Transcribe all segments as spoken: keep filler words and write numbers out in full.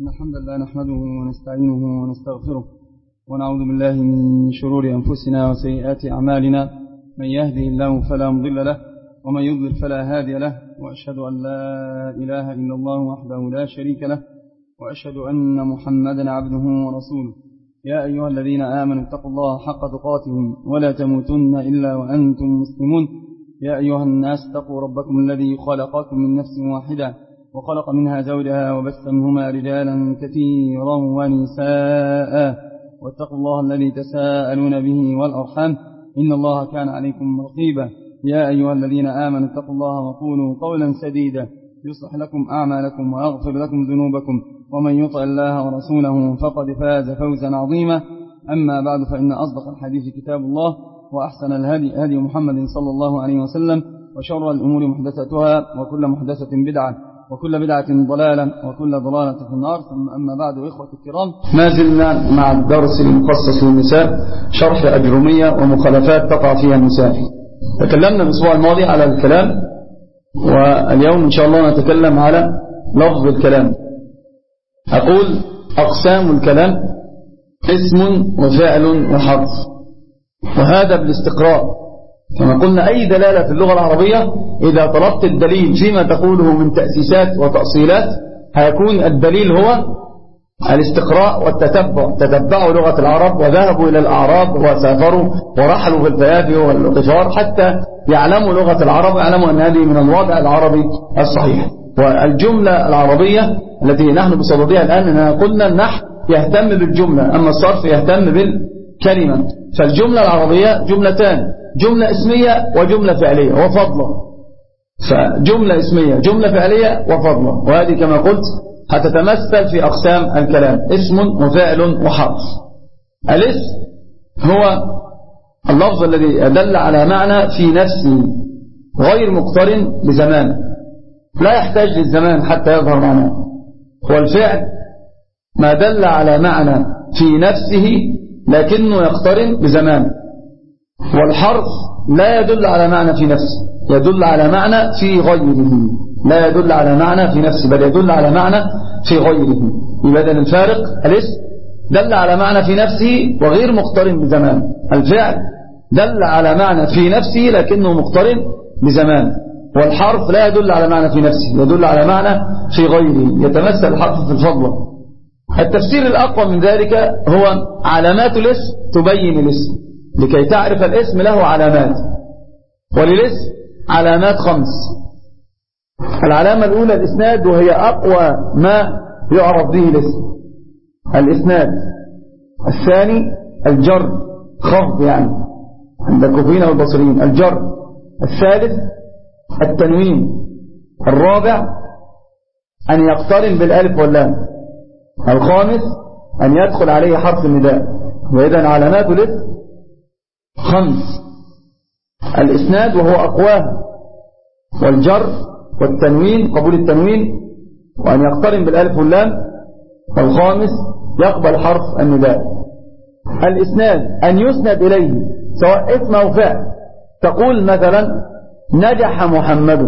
إن الحمد لله نحمده ونستعينه ونستغفره ونعوذ بالله من شرور أنفسنا وسيئات أعمالنا. من يهده الله فلا مضل له ومن يضلل فلا هادي له، وأشهد أن لا إله إلا الله وحده لا شريك له، وأشهد أن محمدا عبده ورسوله. يا أيها الذين آمنوا اتقوا الله حق تقاته ولا تموتن إلا وأنتم مسلمون. يا أيها الناس اتقوا ربكم الذي خلقكم من نفس واحدة وخلق منها زوجها وبث منهما رجالا كثيرا ونساء، واتقوا الله الذي تساءلون به والأرحام إن الله كان عليكم رقيبا. يا أيها الذين آمنوا اتقوا الله وقولوا قولا سديدا يصلح لكم أعمالكم ويغفر لكم ذنوبكم، ومن يطع الله ورسوله فقد فاز فوزا عظيما. أما بعد، فإن أصدق الحديث كتاب الله، وأحسن الهدي هدي محمد صلى الله عليه وسلم، وشر الأمور محدثتها، وكل محدثة بدعة، وكل بدعة ضلالة، وكل ضلالة في النار. ثم أما بعد، إخوة الكرام، ما زلنا مع الدرس المخصص للنساء، شرح أجرمية ومخالفات تقع فيها النساء. تكلمنا الأسبوع الماضي على الكلام، واليوم إن شاء الله نتكلم على لفظ الكلام. أقول أقسام الكلام: اسم وفعل وحرف، وهذا بالاستقراء. كما قلنا أي دلالة في اللغة العربية إذا طلبت الدليل فيما تقوله من تأسيسات وتأصيلات هيكون الدليل هو الاستقراء والتتبع. تتبعوا لغة العرب وذهبوا إلى الأعراب وسافروا ورحلوا في الفيافي والقفار حتى يعلموا لغة العرب ويعلموا أن هذه من الوضع العربي الصحيح. والجملة العربية التي نحن بصددها الآن، أننا قلنا النحو يهتم بالجملة، أما الصرف يهتم بالكلمة. فالجملة العربية جملتان: جملة اسمية وجملة فعلية وفضلة. فجملة اسمية، جملة فعلية وفضلة، وهذه كما قلت هتتمثل في أقسام الكلام: اسم وفعل وحرف. الاسم هو اللفظ الذي يدل على معنى في نفسه غير مقترن بزمان، لا يحتاج للزمان حتى يظهر معناه. والفعل ما دل على معنى في نفسه لكنه يقترن بزمان. والحرف لا يدل على معنى في نفسه، يدل على معنى في غيره. لا يدل على معنى في نفسه بل يدل على معنى في غيره. يبقى الفارق: الاسم دل على معنى في نفسه وغير مقترن بزمان، الفعل دل على معنى في نفسه لكنه مقترن بزمان. والحرف لا يدل على معنى في نفسه، يدل على معنى في غيره. يتمثل الحرف في الفضلة. التفسير الأقوى من ذلك هو علامات الاسم تبين الاسم. لكي تعرف الاسم له علامات، وللاسم علامات خمس. العلامة الأولى الإسناد، وهي أقوى ما يعرف به الاسم، الإسناد. الثاني الجر، خفض يعني عند الكوفيين والبصريين، الجر. الثالث التنوين. الرابع أن يقترن بالألف واللام. الخامس أن يدخل عليه حرف النداء. وإذن علامات الاسم خمس: الإسناد وهو أقواه، والجر والتنوين، قبول التنوين، وأن يقترن بالألف واللام، والخامس يقبل حرف النداء. الإسناد أن يسند إليه سواء اسم أو فعل. تقول مثلا نجح محمد،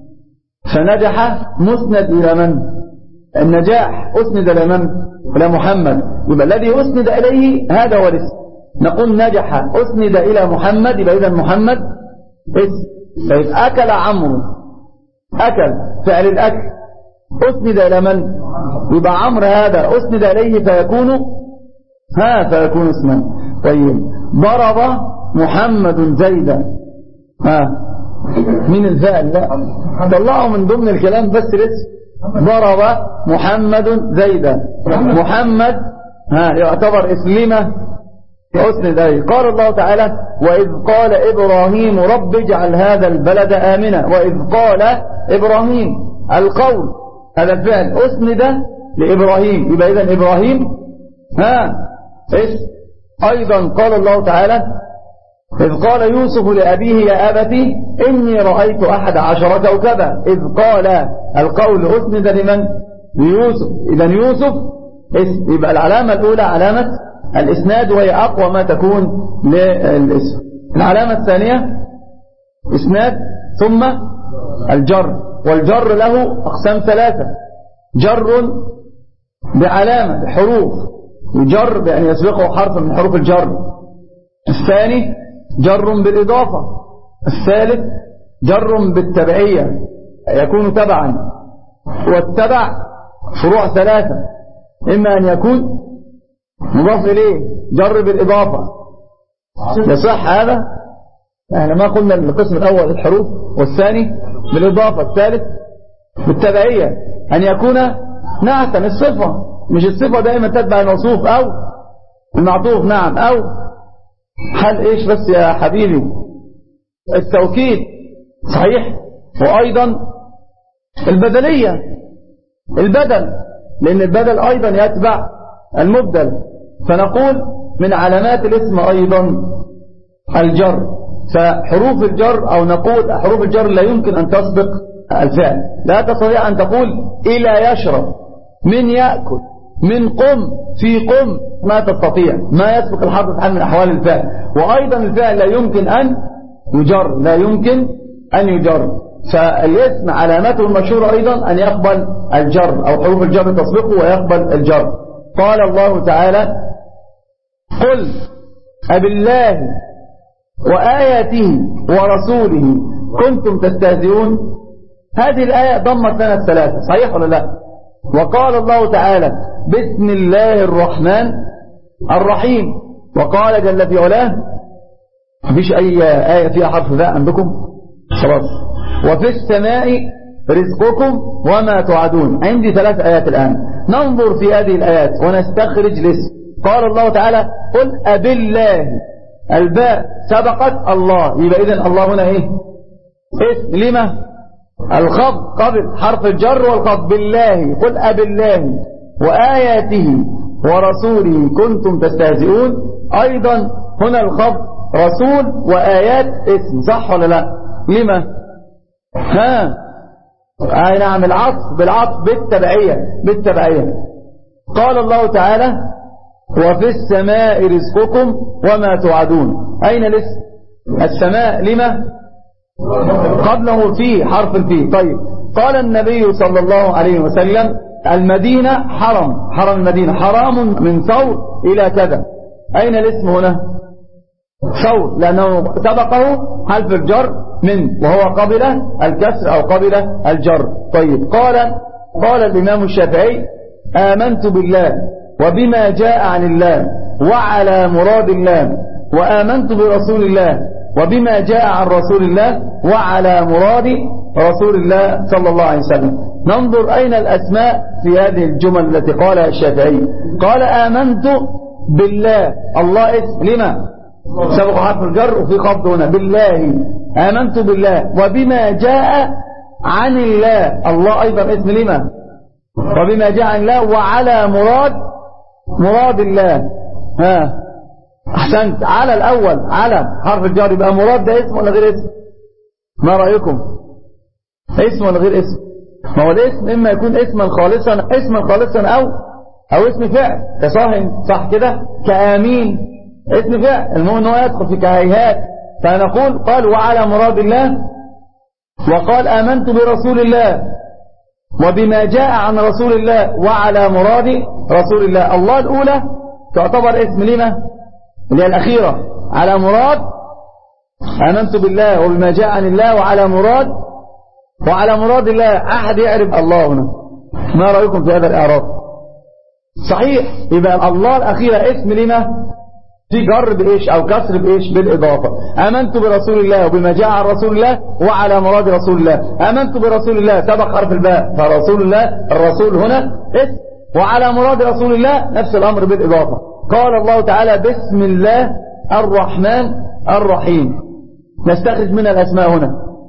فنجح مسند إلى من؟ النجاح أسند إلى من؟ إلى محمد. يبقى الذي أسند إليه هذا هو الاسم. نقول نجح أسند إلى محمد، يبقى إذن محمد اسم. طيب أكل عمرو، أكل فعل الأكل أسند إلى من؟ يبقى عمرو هذا أسند إليه فيكون ها فيكون اسما. طيب ضرب محمد زيدا، ها من الفعل؟ لا، طلعوا من ضمن الكلام بس الاسم. ضرب محمد زيدا، محمد ها يعتبر اسم لما أسند إليه. قال الله تعالى: وإذ قال إبراهيم رب اجعل هذا البلد آمنا. وإذ قال إبراهيم، القول هذا الفعل أسند لإبراهيم، يبقى إذن إبراهيم ها اسم. أيضا قال الله تعالى: إذ قال يوسف لأبيه يا أبتي إني رأيت أحد عشر كوكبا. إذ قال القول أسند لمن؟ ليوسف. إذن يوسف اسم. يبقى العلامة الأولى علامة الإسناد، وهي أقوى ما تكون للاسم. العلامة الثانية إسناد ثم الجر. والجر له أقسام ثلاثة: جر بعلامة بحروف يجر بأن يسبقه حرف من حروف الجر. الثاني جر بالإضافة. الثالث جر بالتبعية يكون تبعا. والتبع فروع ثلاثة، إما أن يكون مضاف إليه جر بالإضافة، يصح هذا؟ احنا ما قلنا القسم الأول الحروف، والثاني بالإضافة، الثالث بالتبعية أن يكون نعتا الصفة، مش الصفة دائما تتبع الموصوف أو المعطوف. نعم، أو حال إيش بس يا حبيبي؟ التوكيد. صحيح. وأيضا البدلية، البدل، لأن البدل أيضا يتبع المبدل. فنقول من علامات الاسم أيضا الجر. فحروف الجر أو نقول حروف الجر لا يمكن أن تسبق الفعل. لا تستطيع أن تقول إلى يشرب، من يأكل، من قم، في قم، ما تستطيع، ما يسبق الحرف في حال من أحوال الفعل. وأيضا الفعل لا يمكن أن يجر، لا يمكن أن يجر. فالاسم علامته المشهورة أيضا أن يقبل الجر أو حروف الجر تسبقه ويقبل الجر. قال الله تعالى: قل أبالله وآياته ورسوله كنتم تستهزئون. هذه الآية ضمت لنا الثلاثة، صحيح ولا لا؟ وقال الله تعالى: بسم الله الرحمن الرحيم. وقال جل في علاه: مفيش أي آية فيها حرف ذا عندكم؟ خلاص. وفي السماء رزقكم وما توعدون. عندي ثلاث آيات الآن، ننظر في هذه الآيات ونستخرج الاسم. قال الله تعالى: قل أبالله، الباء سبقت الله، يبقى إذن الله هنا إيه؟ اسم. لما؟ الخفض قبل حرف الجر والخفض. بالله، قل أبالله وآياته ورسوله كنتم تستهزئون. أيضا هنا الخفض، رسول وآيات اسم، صح ولا لا؟ لما؟ ها آه نعم، العطف، بالعطف بالتبعية، بالتبعية. قال الله تعالى: وفي السماء رزقكم وما توعدون. أين الاسم؟ السماء. لما؟ قبله في حرف الفي. طيب، قال النبي صلى الله عليه وسلم: المدينة حرم، حرم المدينة حرام من ثور إلى كذا. أين الاسم هنا؟ ثور، لأنه سبقه حرف الجر من، وهو قبل الكسر أو قبل الجر. طيب، قال قال الإمام الشافعي: آمنت بالله وبما جاء عن الله وعلى مراد الله، وآمنت برسول الله وبما جاء عن رسول الله وعلى مراد رسول الله صلى الله عليه وسلم. ننظر أين الأسماء في هذه الجمل التي قالها الشافعي. قال: آمنت بالله، الله اسم. لما؟ سبق حرف الجر وفي خفض هنا. بالله، آمنت بالله وبما جاء عن الله، الله أيضا اسم. لما؟ وبما جاء عن الله وعلى مراد مراد الله. ها أحسنت. على الأول، على حرف الجر، يبقى مراد ده اسم ولا غير اسم؟ ما رأيكم؟ اسم ولا غير اسم؟ ما هو الاسم إما يكون اسما خالصا، اسما خالصا أو أو اسم فعل، كصاهن، صح كده؟ كآمين اسم فعل، المهم أنه يدخل في كهيهات. فنقول قال وعلى مراد الله، وقال آمنت برسول الله وبما جاء عن رسول الله وعلى مراد رسول الله. الله الأولى تعتبر اسم. لما؟ اللي هي الأخيرة، على مراد. آمنت بالله وبما جاء عن الله وعلى مراد، وعلى مراد الله. أحد يعرف الله هنا؟ ما رأيكم في هذا الإعراب؟ صحيح، يبقى الله الأخيرة اسم. لما؟ في جر بإيش أو كسر بإيش؟ بالإضافة. آمنت برسول الله وبما جاء عن رسول الله وعلى مراد رسول الله. آمنت برسول الله سبق حرف الباء، فرسول الله، الرسول هنا اسم، وعلى مراد رسول الله نفس الأمر بالإضافة. قال الله تعالى: بسم الله الرحمن الرحيم. نستخرج من الأسماء هنا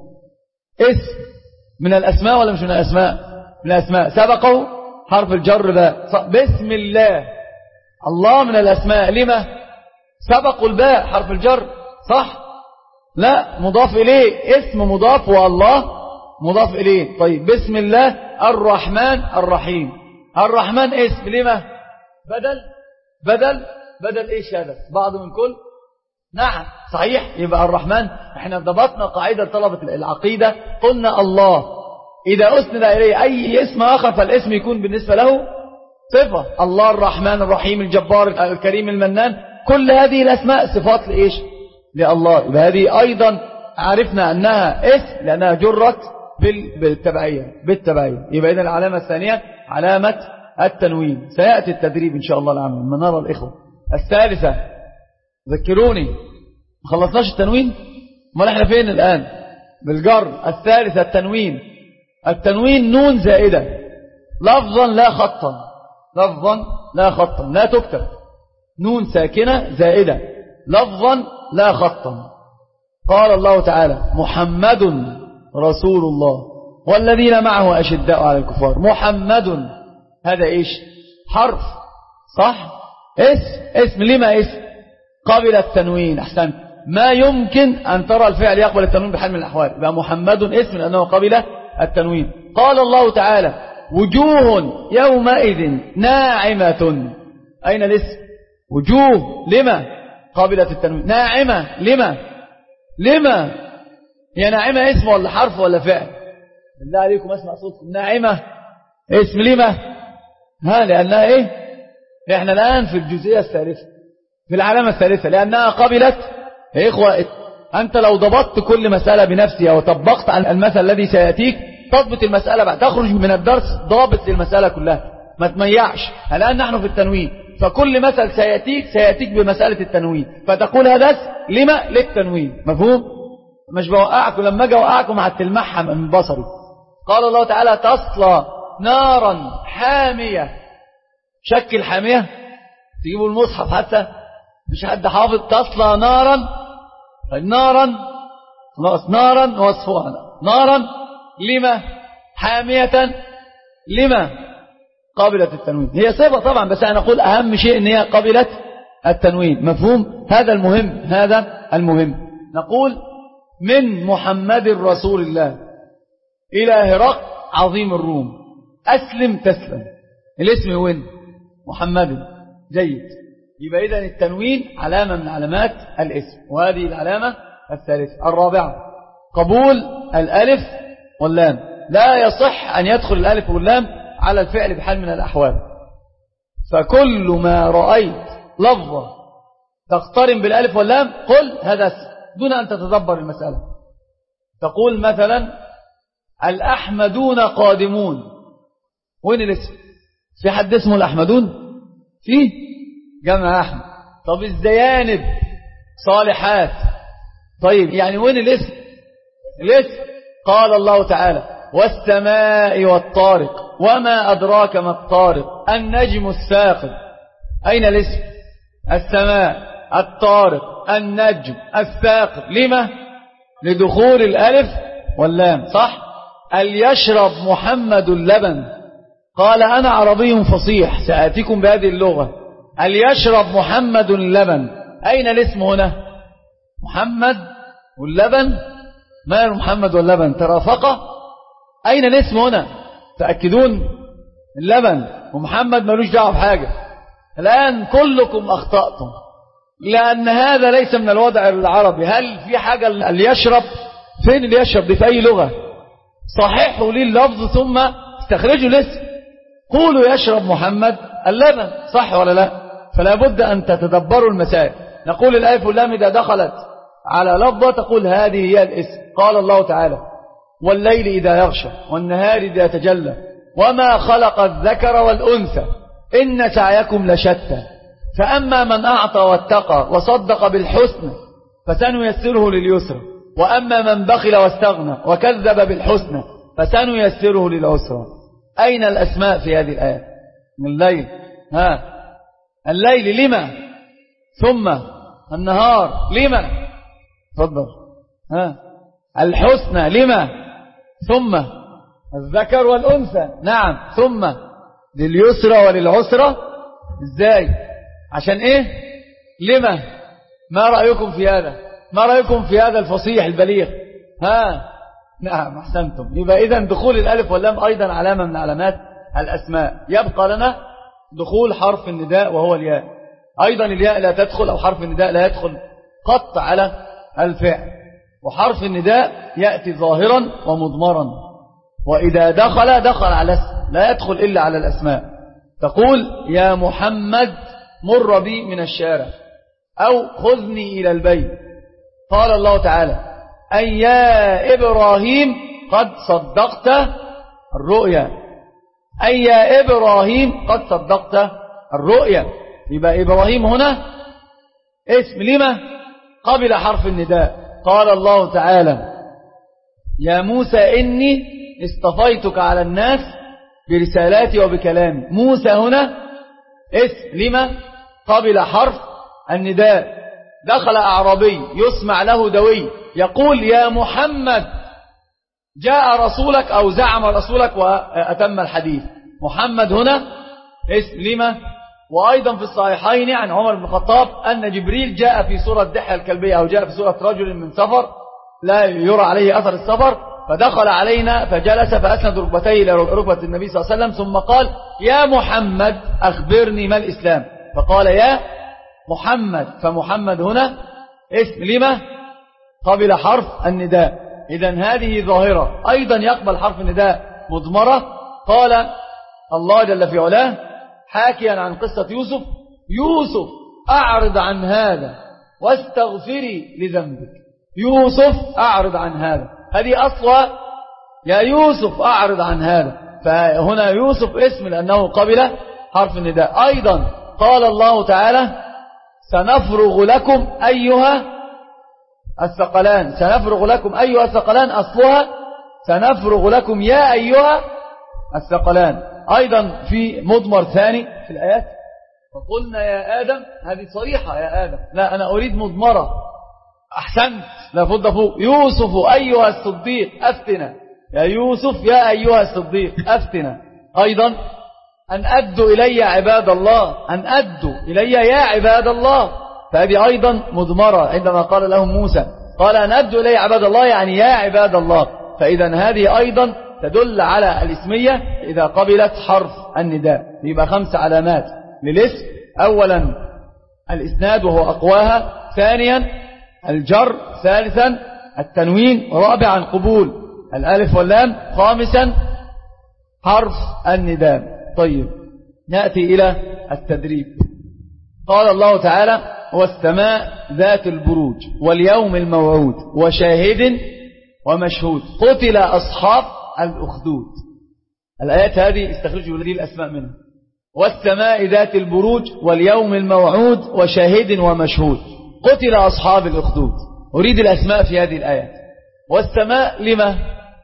اسم من الأسماء ولا مش من الأسماء؟ من الأسماء، سبقه حرف الجر باء. بسم الله، الله من الأسماء. لما؟ سبقوا الباء حرف الجر، صح؟ لا، مضاف إليه، اسم مضاف والله مضاف إليه. طيب، بسم الله الرحمن الرحيم. الرحمن اسم. لما؟ بدل بدل بدل ايش هذا؟ بعض من كل. نعم صحيح. يبقى الرحمن، احنا ضبطنا قاعدة طلبة العقيدة، قلنا الله إذا أسند إليه أي اسم آخر فالاسم يكون بالنسبة له صفة. الله الرحمن الرحيم الجبار الكريم المنان، كل هذه الأسماء صفات لإيش؟ لله. يبقى هذه أيضا عرفنا أنها اسم لأنها جرت بالتبعية بالتبعية. يبقى إذن العلامة الثانية علامة التنوين، سيأتي التدريب إن شاء الله العام لما نرى الإخوة. الثالثة ذكروني، ما خلصناش التنوين؟ ما احنا فين الآن؟ بالجر. الثالثة التنوين. التنوين نون زائدة لفظا لا خطا، لفظا لا خطا، لا تكتب، نون ساكنة زائدة لفظا لا خطا. قال الله تعالى محمد رسول الله والذين معه أشداء على الكفار. محمد هذا إيش؟ حرف، صح؟ اسم. اسم لما اسم؟ قبل التنوين. أحسن، ما يمكن أن ترى الفعل يقبل التنوين بحال من الأحوال. يبقى محمد اسم لأنه قبل التنوين. قال الله تعالى وجوه يومئذ ناعمة. أين الاسم؟ وجوه لما قبلت التنوين؟ ناعمة لما؟ لما يا ناعمة اسم ولا حرف ولا فعل؟ بالله عليكم اسمع صوتكم. ناعمة اسم لما؟ ها لأنها ايه؟ احنا الآن في الجزئية الثالثة في العلامة الثالثة لأنها قبلت. يا إخوة أنت لو ضبطت كل مسألة بنفسها وطبقت عن المثل الذي سيأتيك تضبط المسألة بعد، تخرج من الدرس ضابط للمسألة كلها، ما تميعش. الآن نحن في التنوين، فكل مثل سيأتيك سيأتيك بمسألة التنوين، فتقول هذا لما للتنوين. مفهوم؟ مش بوقعكم لما اجي اوقعكم هتلمحها من بصري. قال الله تعالى تصلى نارا حامية. شكل حامية تجيبوا المصحف حتى مش حد حافظ. تصلى نارا، نارا خلاص، نارا وصفها نارا لما؟ حامية لما؟ قابلة التنوين. هي صفة طبعا، بس أنا أقول أهم شيء إن هي قابلة التنوين. مفهوم؟ هذا المهم، هذا المهم. نقول من محمد رسول الله إلى هرقل عظيم الروم أسلم تسلم. الاسم وين؟ محمد. جيد. يبقى إذن التنوين علامة من علامات الاسم، وهذه العلامة الثالثة. الرابعة قبول الألف واللام. لا يصح أن يدخل الألف واللام على الفعل بحال من الأحوال. فكل ما رأيت لفظة تقترن بالألف واللام قل هذا اسم دون أن تتدبر المسألة. تقول مثلا الأحمدون قادمون. وين الاسم؟ في حد اسمه الأحمدون؟ فيه جمع أحمد. طب الزيانب صالحات. طيب يعني وين الاسم؟ الاسم قال الله تعالى والسماء والطارق وما أدراك ما الطارق النجم الثاقب. أين الاسم؟ السماء، الطارق، النجم، الثاقب. لما؟ لدخول الألف واللام، صح؟ اليشرب محمد اللبن. قال أنا عربي فصيح سآتيكم بهذه اللغة. اليشرب محمد اللبن. أين الاسم هنا؟ محمد واللبن. ما محمد واللبن ترافقه. أين الاسم هنا؟ تأكدون اللبن ومحمد ملوش دعوه بحاجة. الآن كلكم أخطأتم، لأن هذا ليس من الوضع العربي. هل في حاجة اللي يشرب؟ فين اللي يشرب دي في أي لغة؟ صححوا لي اللفظ ثم استخرجوا الاسم. قولوا يشرب محمد اللبن، صح ولا لا؟ فلا بد أن تتدبروا المسائل. نقول الألف واللام إذا دخلت على لفظة تقول هذه هي الاسم. قال الله تعالى والليل إذا يغشى والنهار إذا تجلى وما خلق الذكر والأنثى إن سعيكم لشتى فأما من أعطى واتقى وصدق بالحسنى فسنيسره لليسرى وأما من بخل واستغنى وكذب بالحسنى فسنيسره للعسرى. أين الأسماء في هذه الآية؟ من الليل. ها الليل لما؟ ثم النهار لما؟ تفضل. ها الحسنى لما؟ ثم الذكر والأنثى. نعم. ثم لليسرى وللعسرى. ازاي؟ عشان ايه؟ لما؟ ما رأيكم في هذا؟ ما رأيكم في هذا الفصيح البليغ؟ ها نعم احسنتم. يبقى اذن دخول الالف واللام ايضا علامة من علامات الاسماء. يبقى لنا دخول حرف النداء وهو الياء. ايضا الياء لا تدخل، او حرف النداء لا يدخل قط على الفعل. وحرف النداء يأتي ظاهرا ومضمرا، وإذا دخل دخل على اسم، لا يدخل إلا على الأسماء. تقول يا محمد مر بي من الشارع، أو خذني إلى البيت. قال الله تعالى أي يا إبراهيم قد صدقت الرؤيا، أي يا إبراهيم قد صدقت الرؤيا. يبقى إبراهيم هنا اسم لما قبل حرف النداء. قال الله تعالى يا موسى إني اصطفيتك على الناس برسالاتي وبكلامي. موسى هنا اسم لما قبل حرف النداء. دخل أعرابي يسمع له دوي يقول يا محمد جاء رسولك أو زعم رسولك وأتم الحديث. محمد هنا اسم لما. وأيضا في الصحيحين عن عمر بن الخطاب أن جبريل جاء في سورة دحية الكلبية أو جاء في سورة رجل من سفر لا يرى عليه أثر السفر، فدخل علينا فجلس فأسند ركبتيه إلى ركبة النبي صلى الله عليه وسلم ثم قال يا محمد أخبرني ما الإسلام. فقال يا محمد، فمحمد هنا اسم لما قبل حرف النداء. إذن هذه ظاهرة. أيضا يقبل حرف النداء مضمرة. قال الله جل في علاه حاكيا عن قصة يوسف يوسف أعرض عن هذا واستغفري لذنبك. يوسف أعرض عن هذا، هذه أصلا يا يوسف أعرض عن هذا. فهنا يوسف اسم لأنه قبل حرف النداء. أيضا قال الله تعالى سنفرغ لكم أيها الثقلان. سنفرغ لكم أيها الثقلان أصلها سنفرغ لكم يا أيها الثقلان. أيضا في مضمر ثاني في الآيات فقلنا يا آدم، هذه صريحة يا آدم، لا أنا أريد مضمرة. أحسنت لابد فوق يوسف أيها الصديق أفتنا، يا يوسف يا أيها الصديق أفتنا. أيضا أن أدوا إلي عباد الله، أن أدوا إلي يا عباد الله، فهذه أيضا مضمرة. عندما قال لهم موسى قال أن أدوا إلي عباد الله يعني يا عباد الله. فإذا هذه أيضا تدل على الاسمية إذا قبلت حرف النداء. يبقى خمس علامات للاسم. أولا الإسناد وهو أقواها، ثانيا الجر، ثالثا التنوين، رابعا قبول الألف واللام، خامسا حرف النداء. طيب نأتي إلى التدريب. قال الله تعالى والسماء ذات البروج واليوم الموعود وشاهد ومشهود قتل أصحاب الأخدود. الآيات هذه استخرجوا لدي الأسماء منها. والسماء ذات البروج واليوم الموعود وشاهد ومشهود قتل أصحاب الأخدود. أريد الأسماء في هذه الآيات. والسماء لما؟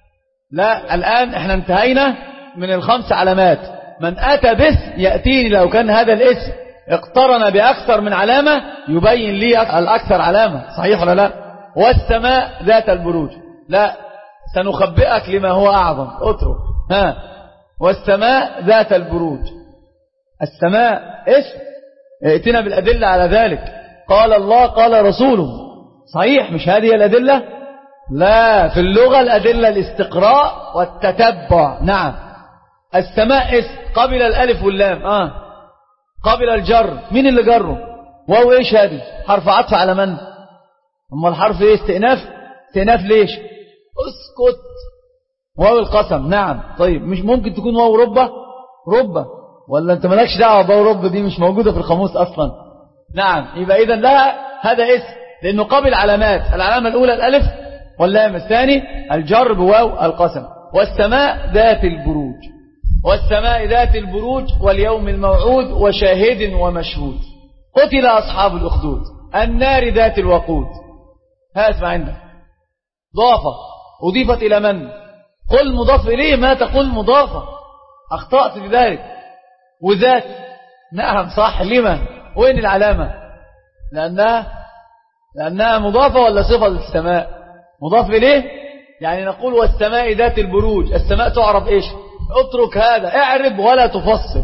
لا الآن احنا انتهينا من الخمس علامات. من أتى باسم يأتيني لو كان هذا الاسم اقترن بأكثر من علامة يبين لي الأكثر علامة، صحيح ولا لا؟ والسماء ذات البروج، لا سنخبئك لما هو أعظم، اترك. ها والسماء ذات البروج. السماء اسم، ائتنا بالأدلة على ذلك. قال الله قال رسوله، صحيح مش هذه الأدلة؟ لا، في اللغة الأدلة الاستقراء والتتبع. نعم السماء اسم قبل الألف واللام، آه قبل الجر. مين اللي جره؟ واو ايش هذه؟ حرف عطف على من؟ اما الحرف ايه؟ استئناف. استئناف ليش؟ اسكت. واو القسم. نعم طيب مش ممكن تكون واو ربة؟ ربة ولا انت مالكش دعوة بواو ربة دي مش موجودة في القاموس اصلا. نعم يبقى اذا لها هذا اسم لانه قبل علامات. العلامة الاولى الالف واللام، الثاني الجر بواو القسم. والسماء ذات البروج، والسماء ذات البروج واليوم الموعود وشاهد ومشهود قتل أصحاب الأخدود النار ذات الوقود. هات ما عندك ضافة أضيفت إلى من؟ قل مضاف إليه، ما تقول مضافة، أخطأت بذلك. وذات، نعم صح. لما؟ وين العلامة؟ لأنها لأنها مضافة ولا صفة للسماء؟ مضاف إليه يعني نقول والسماء ذات البروج. السماء تعرف إيش؟ اترك هذا، اعرب ولا تفصل.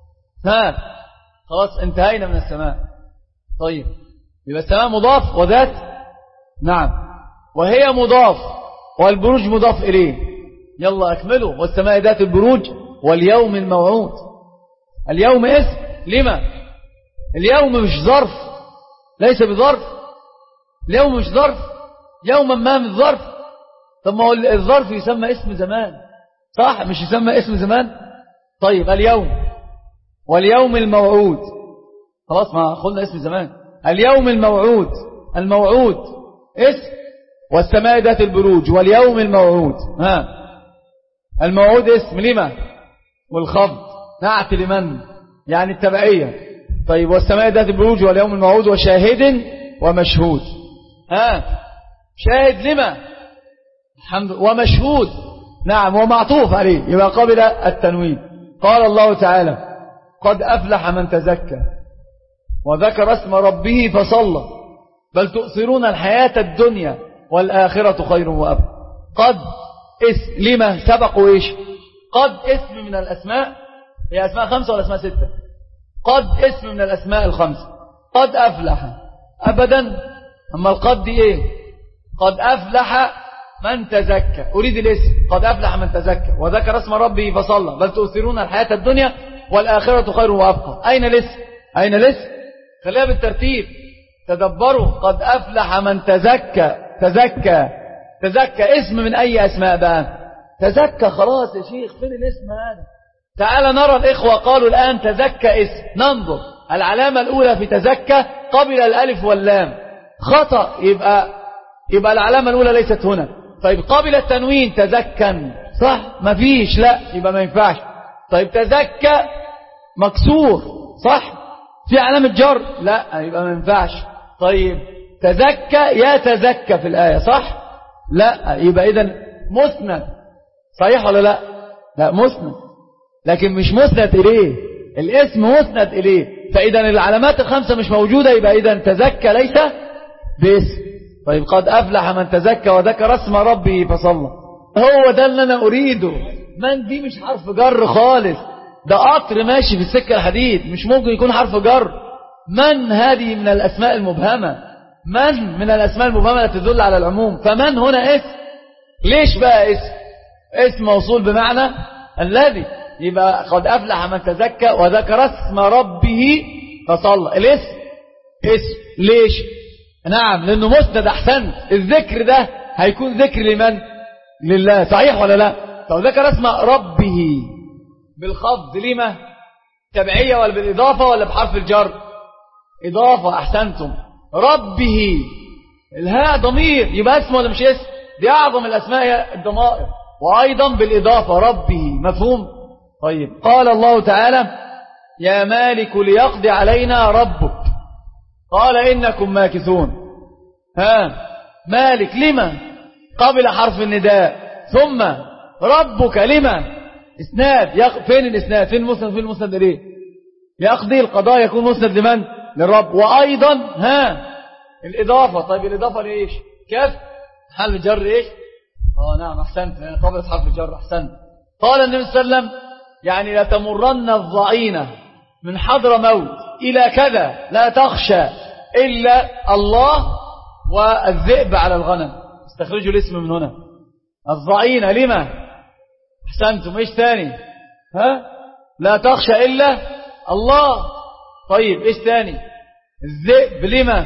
ها خلاص انتهينا من السماء. طيب يبقى السماء مضاف وذات، نعم، وهي مضاف والبروج مضاف إليه. يلا أكملوا. والسماء ذات البروج واليوم الموعود. اليوم اسم لما؟ اليوم مش ظرف، ليس بظرف. اليوم مش ظرف، يوما ما من الظرف. طب ما هو الظرف يسمى اسم زمان، صح؟ مش يسمى اسم زمان. طيب اليوم واليوم الموعود. خلاص ما قلنا اسم زمان. اليوم الموعود، الموعود اسم، والسماء ذات البروج واليوم الموعود. ها الموعود اسم لما؟ والخفض نعت لمن؟ يعني التبعية. طيب والسماء ذات البروج واليوم الموعود وشاهد ومشهود. ها شاهد لما؟ الحمد ومشهود. نعم ومعطوف عليه يبقى قبل التنوين. قال الله تعالى قد أفلح من تزكى وذكر اسم ربه فصلى بل تؤثرون الحياة الدنيا والآخرة خير وأبقى. قد اسم لما سبقوا إيش؟ قد اسم من الأسماء، هي أسماء خمسة ولا أسماء ستة؟ قد اسم من الأسماء الخمسة. قد أفلح أبدا. أما القد دي إيه؟ قد أفلح من تزكى. أريد الاسم قد أفلح من تزكى وذكر اسم ربه فصلى بل تؤثرون الحياة الدنيا والآخرة خير وأبقى. أين الاسم؟ أين الاسم؟ خليها بالترتيب تدبروا. قد أفلح من تزكى. تزكى تزكى اسم من أي أسماء بقى؟ تزكى. خلاص يا شيخ فين الاسم هذا؟ تعال نرى الإخوة قالوا الآن تزكى اسم. ننظر العلامة الأولى في تزكى قبل الألف واللام. خطأ. يبقى يبقى العلامة الأولى ليست هنا. طيب قبل التنوين تزكى صح؟ ما فيش. لا يبقى ما ينفعش. طيب تزكى مكسور صح؟ في علامة جر؟ لا يبقى ما ينفعش. طيب تزكى يتزكى في الآية صح؟ لا يبقى إذن مسند صحيح ولا لا؟ لا مسند لكن مش مسند إليه. الاسم مسند إليه. فإذا العلامات الخمسة مش موجودة يبقى إذن تزكى ليس باسم. طيب قد أفلح من تزكى وذكر اسم ربه فصلى. هو ده اللي أنا أريده. من دي مش حرف جر خالص. ده قطر ماشي في السكة الحديد مش ممكن يكون حرف جر. من هذه من الأسماء المبهمة. من من الأسماء المبهمة التي تدل على العموم. فمن هنا اسم. ليش بقى اسم؟ اسم موصول بمعنى الذي. يبقى قد أفلح من تزكى وذكر اسم ربه فصلى. الاسم اسم ليش؟ نعم لأنه مسند. أحسن. الذكر ده هيكون ذكر لمن؟ لله صحيح ولا لا؟ طب ذكر اسم ربه بالخفض لما؟ تبعية ولا بالإضافة ولا بحرف الجر؟ إضافة. أحسنتم. ربه الهاء ضمير يبقى اسم ولا مش اسم؟ دي أعظم الأسماء الضمائر. وأيضا بالإضافة ربه. مفهوم؟ طيب قال الله تعالى يا مالك ليقضي علينا ربك قال إنكم ماكثون. ها مالك لما؟ قبل حرف النداء. ثم ربك لما؟ اسناد. يق... فين الاسناد؟ فين المسند؟ فين المسند ليه؟ يقضي القضاء يكون مسند لمن؟ للرب. وأيضا ها الإضافة. طيب الإضافة لإيش؟ كيف؟ حل جر إيش؟ آه نعم أحسنت قبل حرف الجر. أحسنت. قال النبي صلى الله عليه وسلم يعني لتمرن الضعينة من حضر موت إلى كذا لا تخشى إلا الله والذئب على الغنم. استخرجوا الاسم من هنا. الضعينة لما؟ أحسنتم. إيش ثاني؟ ها لا تخشى إلا الله. طيب إيش ثاني؟ الذئب لما؟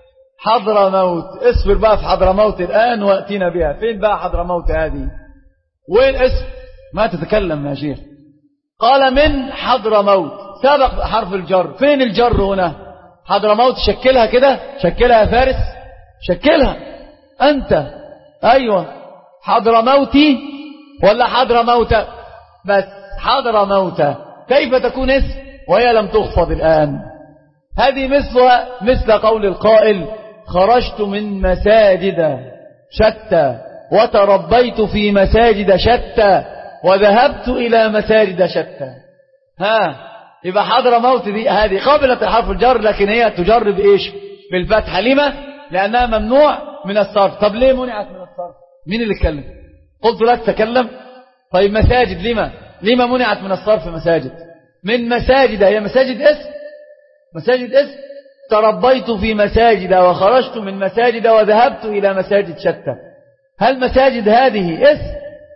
حضر موت. اصبر بقى في حضر موت الآن وأتينا بها. فين بقى حضر موت هذه؟ وين اسم؟ ما تتكلم يا شيخ. قال من حضر موت سبق حرف الجر. فين الجر هنا؟ حضر موت. شكلها كده. شكلها يا فارس. شكلها أنت. أيوة حضر موتي ولا حضر موت؟ بس حضر موت. كيف تكون اسم وهي لم تخفض الآن؟ هذه مثل مثل قول القائل خرجت من مساجد شتى وتربيت في مساجد شتى وذهبت إلى مساجد شتى. ها يبقى حضر موت دي هذه قابلة الحرف الجر لكن هي تجر بإيش؟ بالفتحة. لما؟ لأنها ممنوع من الصرف. طب ليه منعت من الصرف؟ مين اللي اتكلم؟ قلت لك تكلم. طيب مساجد لما؟ لما منعت من الصرف مساجد؟ من مساجد. هي مساجد اسم؟ مساجد اسم. تربيت في مساجد وخرجت من مساجد وذهبت إلى مساجد شتى. هل مساجد هذه اسم؟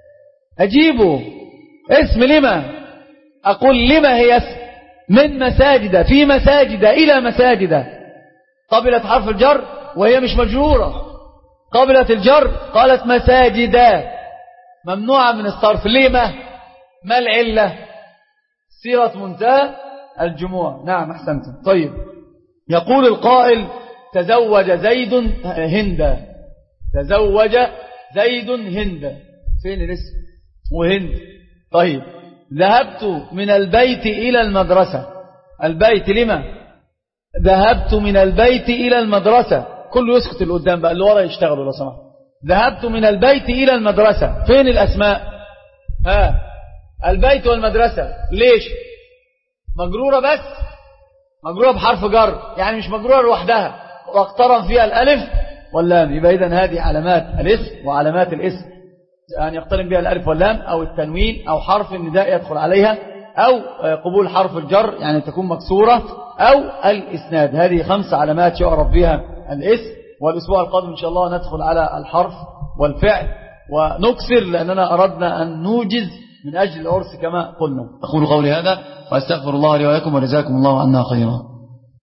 أجيبه اسم. لما؟ أقول لما هي اسم؟ من مساجد في مساجد إلى مساجد. قبلت حرف الجر وهي مش مجرورة. قبلت الجر قالت مساجد ممنوعة من الصرف. لما؟ ما العلة؟ صيغة منتهى الجموع. نعم أحسنتم. طيب يقول القائل تزوج زيد هند، تزوج زيد هند، فين الاسم وهند؟ طيب ذهبت من البيت إلى المدرسة، البيت لما؟ ذهبت من البيت إلى المدرسة، كله يسكت اللي قدام بقى، اللي ورا يشتغلوا لو سمحت. ذهبت من البيت إلى المدرسة، فين الأسماء؟ ها البيت والمدرسة ليش مجرورة؟ بس مجرورة بحرف جر، يعني مش مجرورة لوحدها واقترن فيها الألف واللام، يبقى إذن هذه علامات الاسم وعلامات الاسم أن يقترن بها الألف واللام أو التنوين أو حرف النداء يدخل عليها أو قبول حرف الجر يعني تكون مكسورة أو الإسناد. هذه خمس علامات يعرف بها الاسم. والأسبوع القادم إن شاء الله ندخل على الحرف والفعل ونكسر لأننا أردنا أن نوجز من أجل العرس كما قلنا. أقول قولي هذا وأستغفر الله لي ولكم وجزاكم الله عنا خيرا.